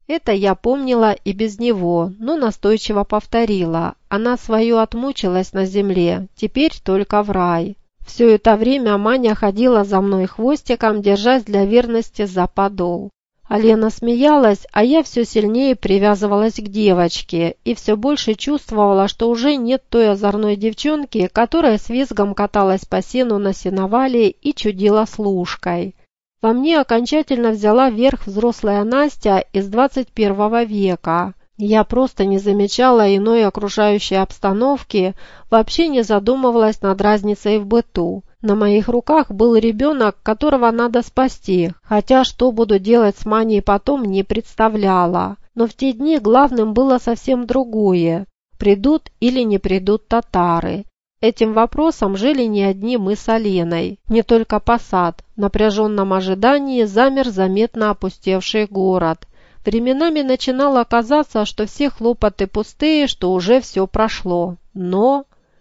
Это я помнила и без него, но настойчиво повторила. Она свою отмучилась на земле, теперь только в рай. Все это время Маня ходила за мной хвостиком, держась для верности за подол. Алена смеялась, а я все сильнее привязывалась к девочке и все больше чувствовала, что уже нет той озорной девчонки, которая с визгом каталась по сену на сеновале и чудила с Лушкой. Во мне окончательно взяла верх взрослая Настя из 21 века. Я просто не замечала иной окружающей обстановки, вообще не задумывалась над разницей в быту. На моих руках был ребенок, которого надо спасти, хотя что буду делать с Маней потом, не представляла. Но в те дни главным было совсем другое – придут или не придут татары. Этим вопросом жили не одни мы с Аленой, не только посад. В напряженном ожидании замер заметно опустевший город. Временами начинало казаться, что все хлопоты пустые, что уже все прошло. Но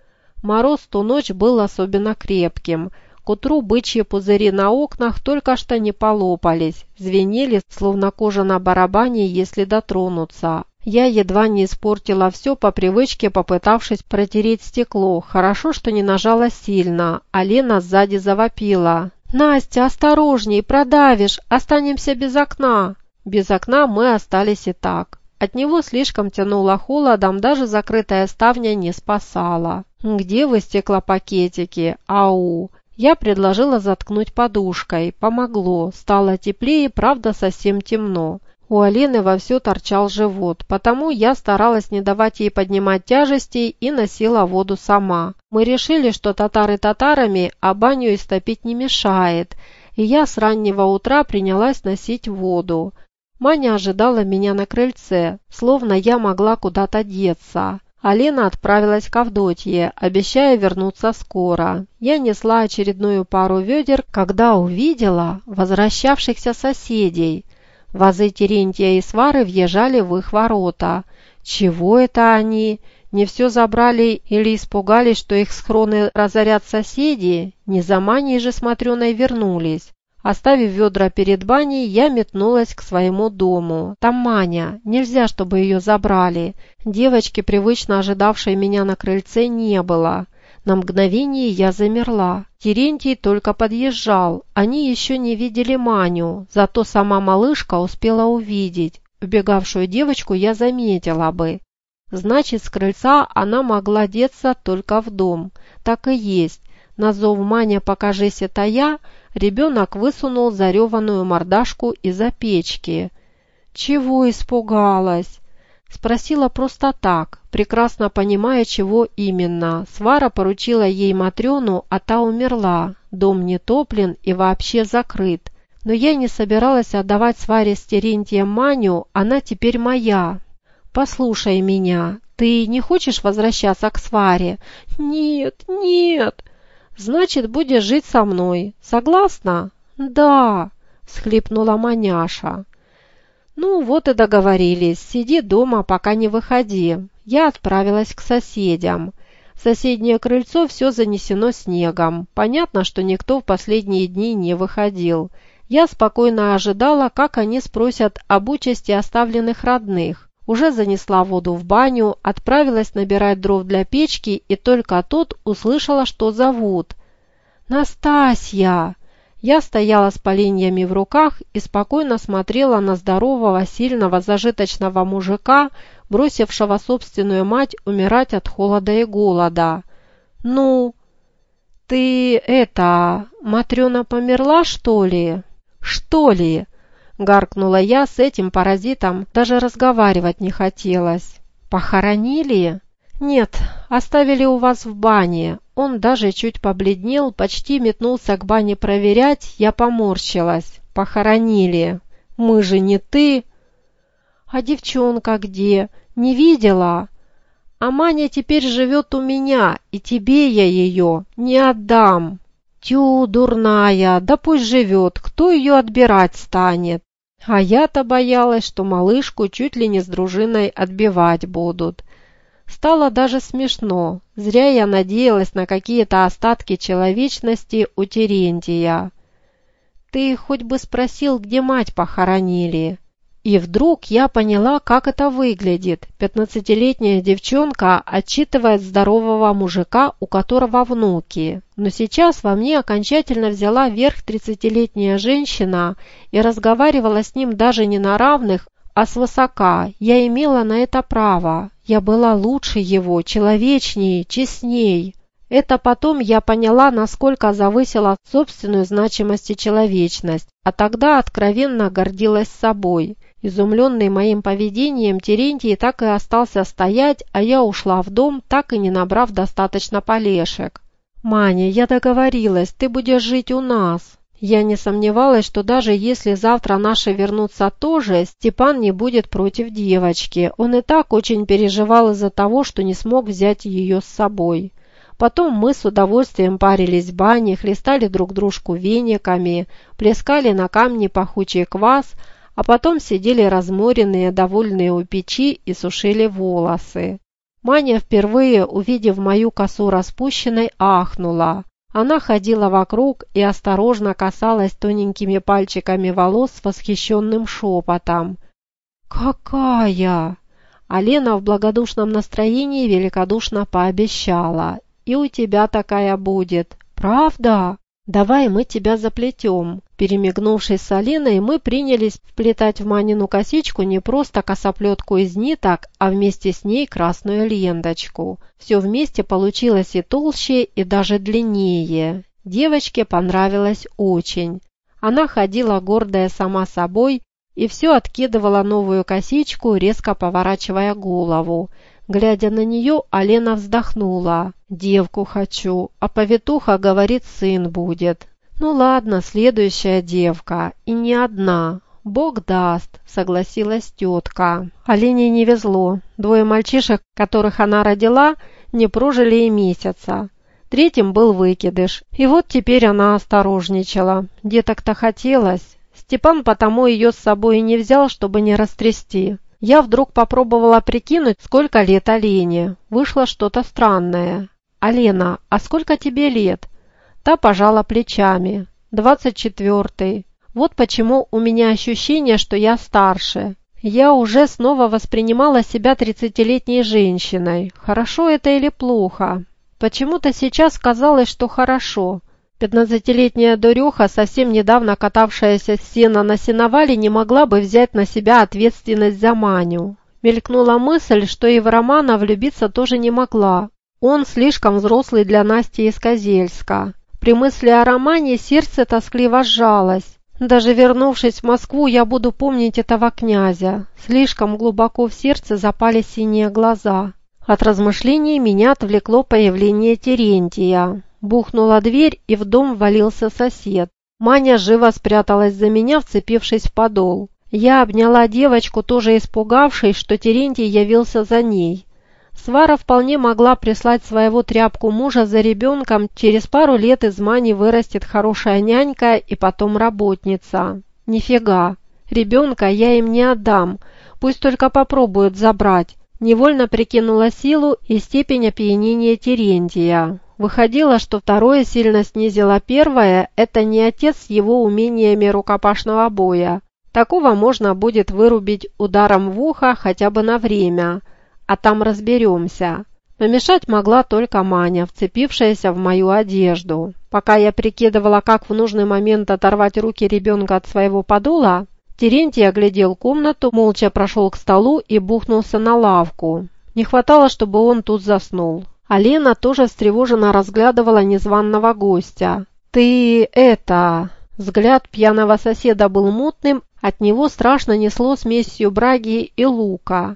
мороз ту ночь был особенно крепким. К утру бычьи пузыри на окнах только что не полопались, звенели, словно кожа на барабане, если дотронуться. Я едва не испортила все по привычке, попытавшись протереть стекло. Хорошо, что не нажала сильно, а Лена сзади завопила. «Настя, осторожней, продавишь, останемся без окна!» Без окна мы остались и так. От него слишком тянуло холодом, даже закрытая ставня не спасала. «Где вы, стеклопакетики? Ау!» Я предложила заткнуть подушкой. Помогло. Стало теплее, правда, совсем темно. У Алены вовсю торчал живот, потому я старалась не давать ей поднимать тяжестей и носила воду сама. Мы решили, что татары татарами, а баню истопить не мешает, и я с раннего утра принялась носить воду. Маня ожидала меня на крыльце, словно я могла куда-то деться. Алена отправилась к Авдотье, обещая вернуться скоро. Я несла очередную пару ведер, когда увидела возвращавшихся соседей. Вазы Терентия и Свары въезжали в их ворота. Чего это они? Не все забрали или испугались, что их схроны разорят соседи? Не за Маней же с Матрёной вернулись. Оставив ведра перед баней, я метнулась к своему дому. Там Маня. Нельзя, чтобы ее забрали. Девочки, привычно ожидавшей меня на крыльце, не было. На мгновение я замерла. Терентий только подъезжал. Они еще не видели Маню, зато сама малышка успела увидеть. Убегавшую девочку я заметила бы. Значит, с крыльца она могла деться только в дом. Так и есть. На зов «Маня, покажись, это я», ребенок высунул зареванную мордашку из-за печки. «Чего испугалась?» Спросила просто так, прекрасно понимая, чего именно. Свара поручила ей Матрёну, а та умерла. Дом не топлен и вообще закрыт. Но я не собиралась отдавать Сваре с Терентием Маню, она теперь моя. «Послушай меня, ты не хочешь возвращаться к Сваре?» «Нет, нет!» «Значит, будешь жить со мной. Согласна?» «Да!» – всхлипнула Маняша. «Ну, вот и договорились. Сиди дома, пока не выходи». Я отправилась к соседям. В соседнее крыльцо все занесено снегом. Понятно, что никто в последние дни не выходил. Я спокойно ожидала, как они спросят об участи оставленных родных. Уже занесла воду в баню, отправилась набирать дров для печки и только тут услышала, что зовут. «Настасья!» Я стояла с поленьями в руках и спокойно смотрела на здорового, сильного, зажиточного мужика, бросившего собственную мать умирать от холода и голода. «Ну, ты Матрёна померла, что ли?» «Что ли?» – гаркнула я, с этим паразитом даже разговаривать не хотелось. «Похоронили?» «Нет, оставили у вас в бане». Он даже чуть побледнел, почти метнулся к бане проверять, я поморщилась. «Похоронили. Мы же не ты». «А девчонка где? Не видела?» «А Маня теперь живет у меня, и тебе я ее не отдам». «Тю, дурная, да пусть живет, кто ее отбирать станет?» А я-то боялась, что малышку чуть ли не с дружиной отбивать будут. Стало даже смешно. Зря я надеялась на какие-то остатки человечности у Терентия. «Ты хоть бы спросил, где мать похоронили?» И вдруг я поняла, как это выглядит. 15-летняя девчонка отчитывает здорового мужика, у которого внуки. Но сейчас во мне окончательно взяла верх 30-летняя женщина и разговаривала с ним даже не на равных, а свысока. Я имела на это право. Я была лучше его, человечней, честней. Это потом я поняла, насколько завысила собственную значимость и человечность, а тогда откровенно гордилась собой. Изумленный моим поведением, Терентий так и остался стоять, а я ушла в дом, так и не набрав достаточно полешек. «Маня, я договорилась, ты будешь жить у нас». Я не сомневалась, что даже если завтра наши вернутся тоже, Степан не будет против девочки. Он и так очень переживал из-за того, что не смог взять ее с собой. Потом мы с удовольствием парились в бане, хлестали друг дружку вениками, плескали на камни пахучий квас, а потом сидели разморенные, довольные у печи и сушили волосы. Маня, впервые увидев мою косу распущенной, ахнула. Она ходила вокруг и осторожно касалась тоненькими пальчиками волос с восхищенным шепотом. «Какая!» А Лена в благодушном настроении великодушно пообещала. «И у тебя такая будет. Правда? Давай мы тебя заплетем». Перемигнувшись с Алиной, мы принялись вплетать в Манину косичку не просто косоплетку из ниток, а вместе с ней красную ленточку. Все вместе получилось и толще, и даже длиннее. Девочке понравилось очень. Она ходила гордая сама собой и все откидывала новую косичку, резко поворачивая голову. Глядя на нее, Алена вздохнула. «Девку хочу, а повитуха говорит, сын будет». «Ну ладно, следующая девка, и не одна. Бог даст», — согласилась тетка. Алене не везло. 2 мальчишек, которых она родила, не прожили и месяца. 3-м был выкидыш. И вот теперь она осторожничала. Деток-то хотелось. Степан потому ее с собой и не взял, чтобы не растрясти. Я вдруг попробовала прикинуть, сколько лет Алене. Вышло что-то странное. «Алена, а сколько тебе лет?» Та пожала плечами. 24-й. Вот почему у меня ощущение, что я старше. Я уже снова воспринимала себя 30-летней женщиной. Хорошо это или плохо? Почему-то сейчас казалось, что хорошо. 15-летняя дуреха, совсем недавно катавшаяся с сена на сеновале, не могла бы взять на себя ответственность за Маню. Мелькнула мысль, что и в Романа влюбиться тоже не могла. Он слишком взрослый для Насти из Козельска. При мысли о Романе сердце тоскливо сжалось. Даже вернувшись в Москву, я буду помнить этого князя. Слишком глубоко в сердце запали синие глаза. От размышлений меня отвлекло появление Терентия. Бухнула дверь, и в дом ввалился сосед. Маня живо спряталась за меня, вцепившись в подол. Я обняла девочку, тоже испугавшись, что Терентий явился за ней. Свара вполне могла прислать своего тряпку мужа за ребенком, через пару лет из Мани вырастет хорошая нянька и потом работница. Нифига, ребенка я им не отдам, пусть только попробуют забрать. Невольно прикинула силу и степень опьянения Терентия. Выходило, что второе сильно снизило первое, это не отец с его умениями рукопашного боя. Такого можно будет вырубить ударом в ухо хотя бы на время. А там разберемся. Помешать могла только Маня, вцепившаяся в мою одежду. Пока я прикидывала, как в нужный момент оторвать руки ребенка от своего подола, Терентий оглядел комнату, молча прошел к столу и бухнулся на лавку. Не хватало, чтобы он тут заснул. А Лена тоже встревоженно разглядывала незваного гостя. «Ты это...» Взгляд пьяного соседа был мутным, от него страшно несло смесью браги и лука.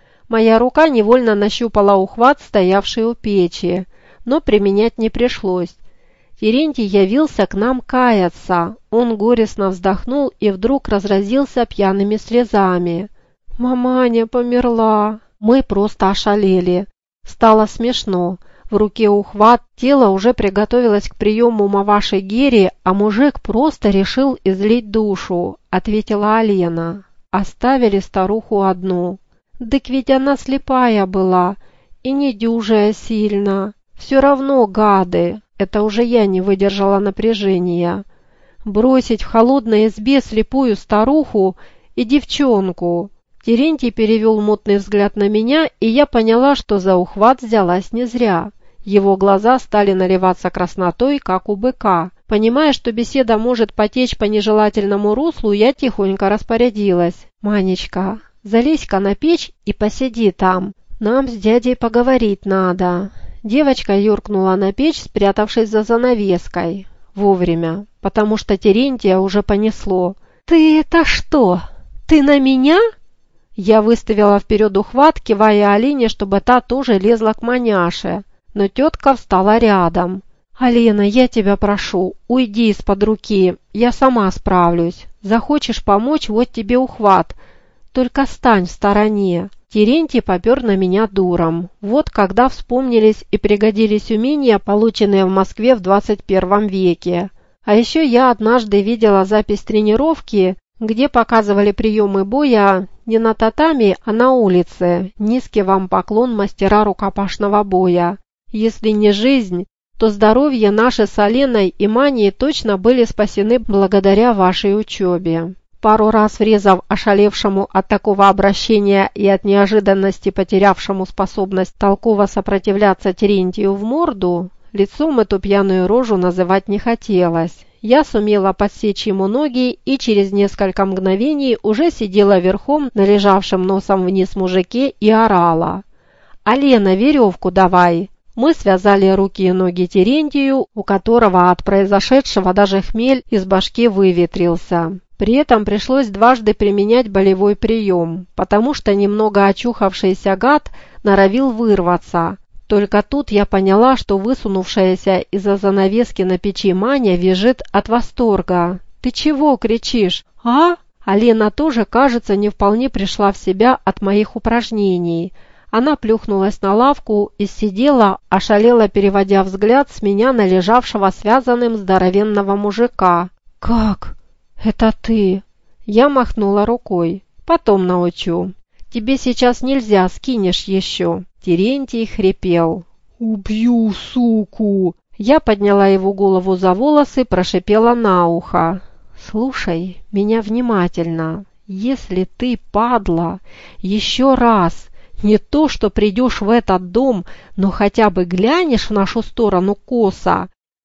Моя рука невольно нащупала ухват, стоявший у печи, но применять не пришлось. Терентий явился к нам каяться. Он горестно вздохнул и вдруг разразился пьяными слезами. «Маманя померла!» Мы просто ошалели. Стало смешно. В руке ухват, тело уже приготовилось к приему маваши Гери, а мужик просто решил излить душу, ответила Алена. Оставили старуху одну. «Дык ведь она слепая была и не дюжая сильно. Все равно гады!» Это уже я не выдержала напряжения. Бросить в холодной избе слепую старуху и девчонку». Терентий перевел мутный взгляд на меня, и я поняла, что за ухват взялась не зря. Его глаза стали наливаться краснотой, как у быка. Понимая, что беседа может потечь по нежелательному руслу, я тихонько распорядилась. «Манечка, залезь-ка на печь и посиди там. Нам с дядей поговорить надо». Девочка юркнула на печь, спрятавшись за занавеской. Вовремя, потому что Терентия уже понесло. «Ты это что? Ты на меня?» Я выставила вперед ухват, кивая Алине, чтобы та тоже лезла к маняше. Но тетка встала рядом. «Алена, я тебя прошу, уйди из-под руки, я сама справлюсь. Захочешь помочь, вот тебе ухват. Только стань в стороне». Терентий попер на меня дуром. Вот когда вспомнились и пригодились умения, полученные в Москве в 21 веке. А еще я однажды видела запись тренировки, где показывали приемы боя не на татами, а на улице. Низкий вам поклон, мастера рукопашного боя. Если не жизнь, то здоровье наше с Аленой и Маней точно были спасены благодаря вашей учебе. Пару раз врезав ошалевшему от такого обращения и от неожиданности потерявшему способность толково сопротивляться Терентию в морду, лицом эту пьяную рожу называть не хотелось. Я сумела подсечь ему ноги и через несколько мгновений уже сидела верхом на лежавшем носом вниз мужике и орала. «Алена, веревку давай!» Мы связали руки и ноги Терентию, у которого от произошедшего даже хмель из башки выветрился. При этом пришлось дважды применять болевой прием, потому что немного очухавшийся гад норовил вырваться. Только тут я поняла, что высунувшаяся из-за занавески на печи Маня визжит от восторга. «Ты чего кричишь, а?» Алена тоже, кажется, не вполне пришла в себя от моих упражнений. Она плюхнулась на лавку и сидела, ошалела, переводя взгляд с меня на лежавшего связанным здоровенного мужика. «Как? Это ты?» Я махнула рукой. «Потом научу. Тебе сейчас нельзя, скинешь еще». Терентий хрипел. «Убью, суку!» Я подняла его голову за волосы, прошипела на ухо. «Слушай меня внимательно. Если ты, падла, еще раз не то, что придешь в этот дом, но хотя бы глянешь в нашу сторону косо,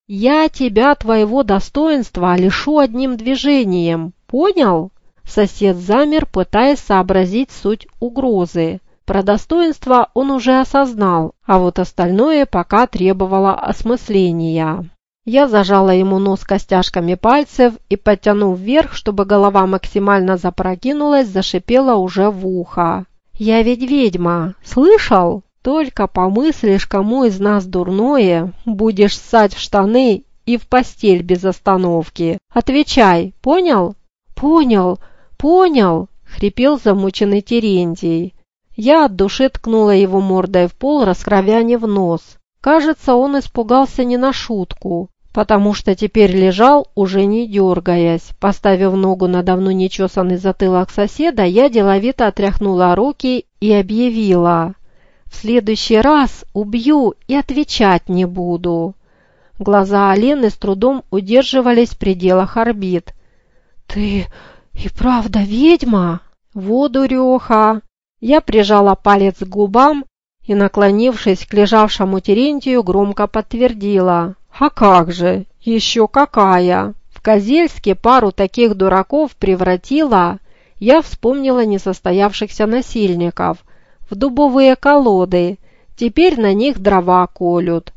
я тебя, твоего достоинства, лишу одним движением. Понял?» Сосед замер, пытаясь сообразить суть угрозы. Про достоинство он уже осознал, а вот остальное пока требовало осмысления. Я зажала ему нос костяшками пальцев и, подтянув вверх, чтобы голова максимально запрокинулась, зашипела уже в ухо. «Я ведь ведьма, слышал? Только помыслишь, кому из нас дурное, будешь ссать в штаны и в постель без остановки. Отвечай, понял?» «Понял, понял!» — хрипел замученный Терентий. Я от души ткнула его мордой в пол, раскровянив нос. Кажется, он испугался не на шутку, потому что теперь лежал, уже не дергаясь. Поставив ногу на давно нечесанный затылок соседа, я деловито отряхнула руки и объявила: «В следующий раз убью и отвечать не буду». Глаза Алены с трудом удерживались в пределах орбит. «Ты и правда ведьма?» «Во, дуреха!» Я прижала палец к губам и, наклонившись к лежавшему Терентию, громко подтвердила: «А как же, еще какая! В Козельске пару таких дураков превратила, я вспомнила несостоявшихся насильников, в дубовые колоды, теперь на них дрова колют.